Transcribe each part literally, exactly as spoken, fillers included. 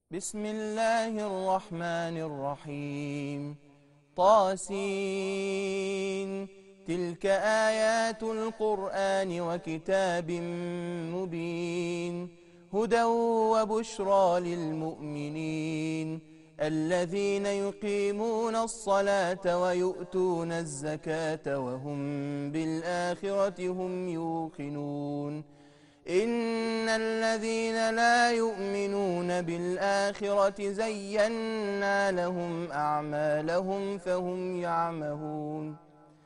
بسم الله الرحمن الرحيم طاسين تلك آيات القرآن وكتاب مبين هدى وبشرى للمؤمنين الذين يقيمون الصلاة ويؤتون الزكاة وهم بالآخرة هم يوقنون إن الذين لا يؤمنون بالآخرة زينا لهم أعمالهم فهم يعمهون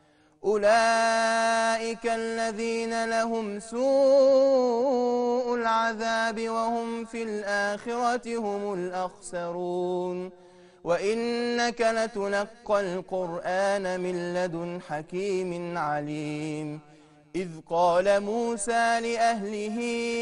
أولئك الذين لهم سوء العذاب وهم في الآخرة هم الأخسرون وإنك لتلقى القرآن من لدن حكيم عليم إذ قال موسى لأهله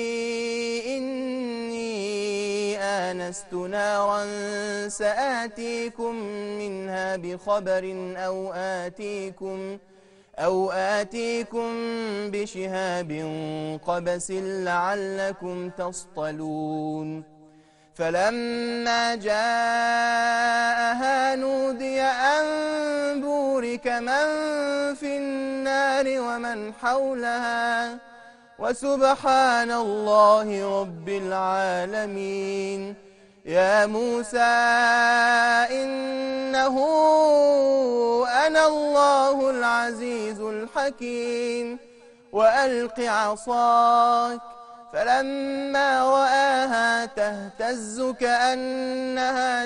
إني آنست نارا سآتيكم منها بخبر أو آتيكم أو آتيكم بشهاب قبس لعلكم تصطلون فلما جاءها نودي أن بورك من في النار ومن حولها وسبحان الله رب العالمين يا موسى إنه أنا الله العزيز الحكيم وألق عصاك فلما رآها تهتز كأنها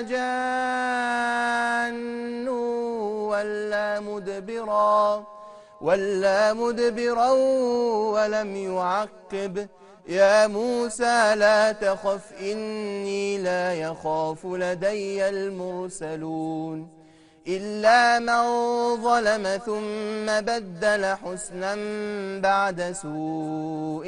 جان ولا مدبرا ولا مدبرا ولم يعقب يا موسى لا تخف إني لا يخاف لدي المرسلون إلا من ظلم ثم بدل حسنا بعد سوء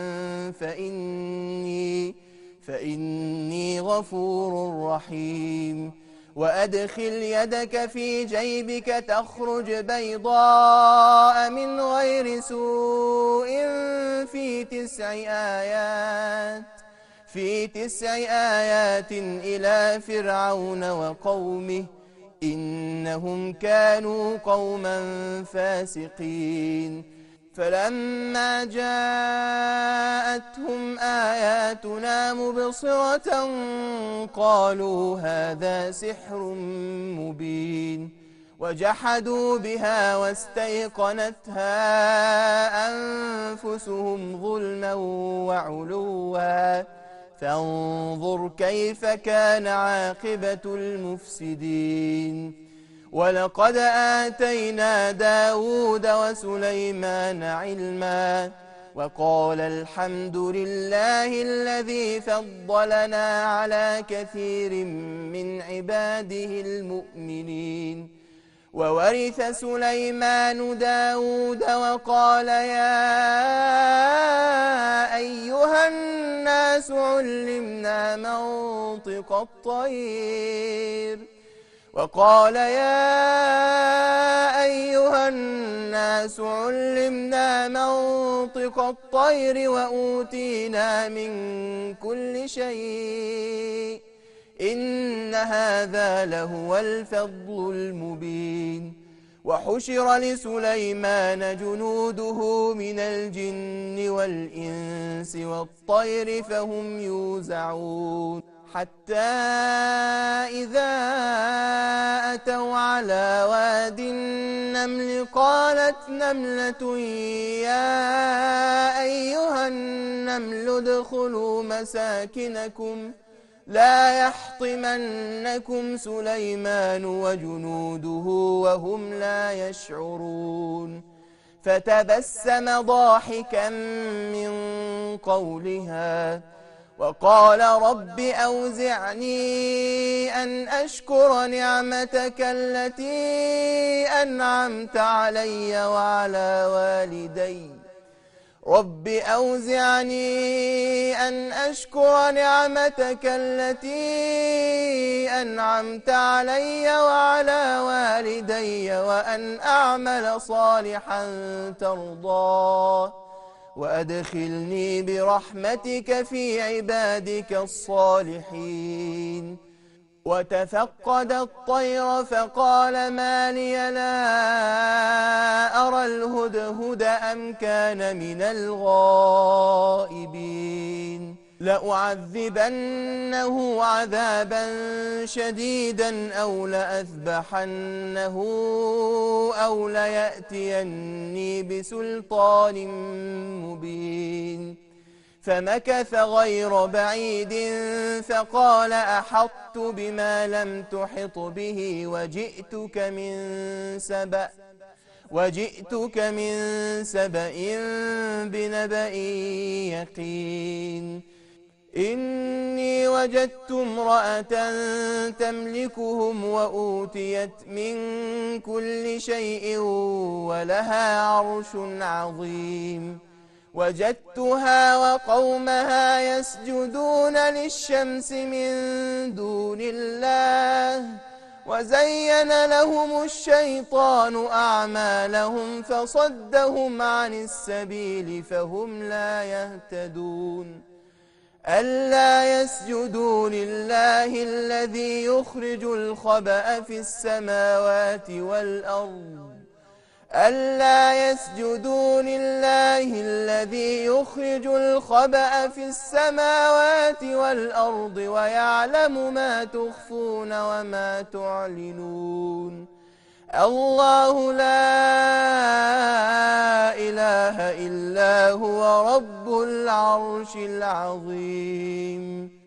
فإني, فإني غفور رحيم وأدخل يدك في جيبك تخرج بيضاء من غير سوء في تسع آيات في تسع آيات إلى فرعون وقومه إنهم كانوا قوما فاسقين فلما جاءتهم آياتنا مبصرة قالوا هذا سحر مبين وجحدوا بها واستيقنتها أنفسهم ظلما وعلوا فانظر كيف كان عاقبة المفسدين ولقد آتينا داود وسليمان علما وقال الحمد لله الذي فضلنا على كثير من عباده المؤمنين وورث سليمان داود وقال يا أيها الناس علمنا منطق الطير وقال يا أيها الناس علمنا منطق الطير وأوتينا من كل شيء إن هذا لهو الفضل المبين وحشر لسليمان جنوده من الجن والإنس والطير فهم يوزعون حتى إذا أتوا على واد النمل قالت نملة يا أيها النمل ادخلوا مساكنكم لا يحطمنكم سليمان وجنوده وهم لا يشعرون فتبسم ضاحكا من قولها وقال رب أوزعني أن أشكر نعمتك التي أنعمت علي وعلى والدي رب أوزعني أن أشكر نعمتك التي أنعمت علي وعلى والدي وأن أعمل صالحا ترضاه وأدخلني برحمتك في عبادك الصالحين. وتفقد الطير فقال ما لي لا أرى الهدهد أم كان من الغائبين. لأعذبنه عذابا شديدا أو لأذبحنه أو ليأتيني بسلطان مبين. فمكث غير بعيد فقال أحطت بما لم تحط به وجئتك من سبأ وجئتك من سبأ بنبأ يقين. إني وجدت امرأة تملكهم وأوتيت من كل شيء ولها عرش عظيم. وجدتها وقومها يسجدون للشمس من دون الله وزين لهم الشيطان أعمالهم فصدهم عن السبيل فهم لا يهتدون. ألا يسجدوا لله الذي يخرج الخبأ في السماوات والأرض ألا يسجدوا لله الذي يخرج الخبأ في السماوات والأرض ويعلم ما تخفون وما تعلنون. الله لا إله إلا هو رب العرش العظيم.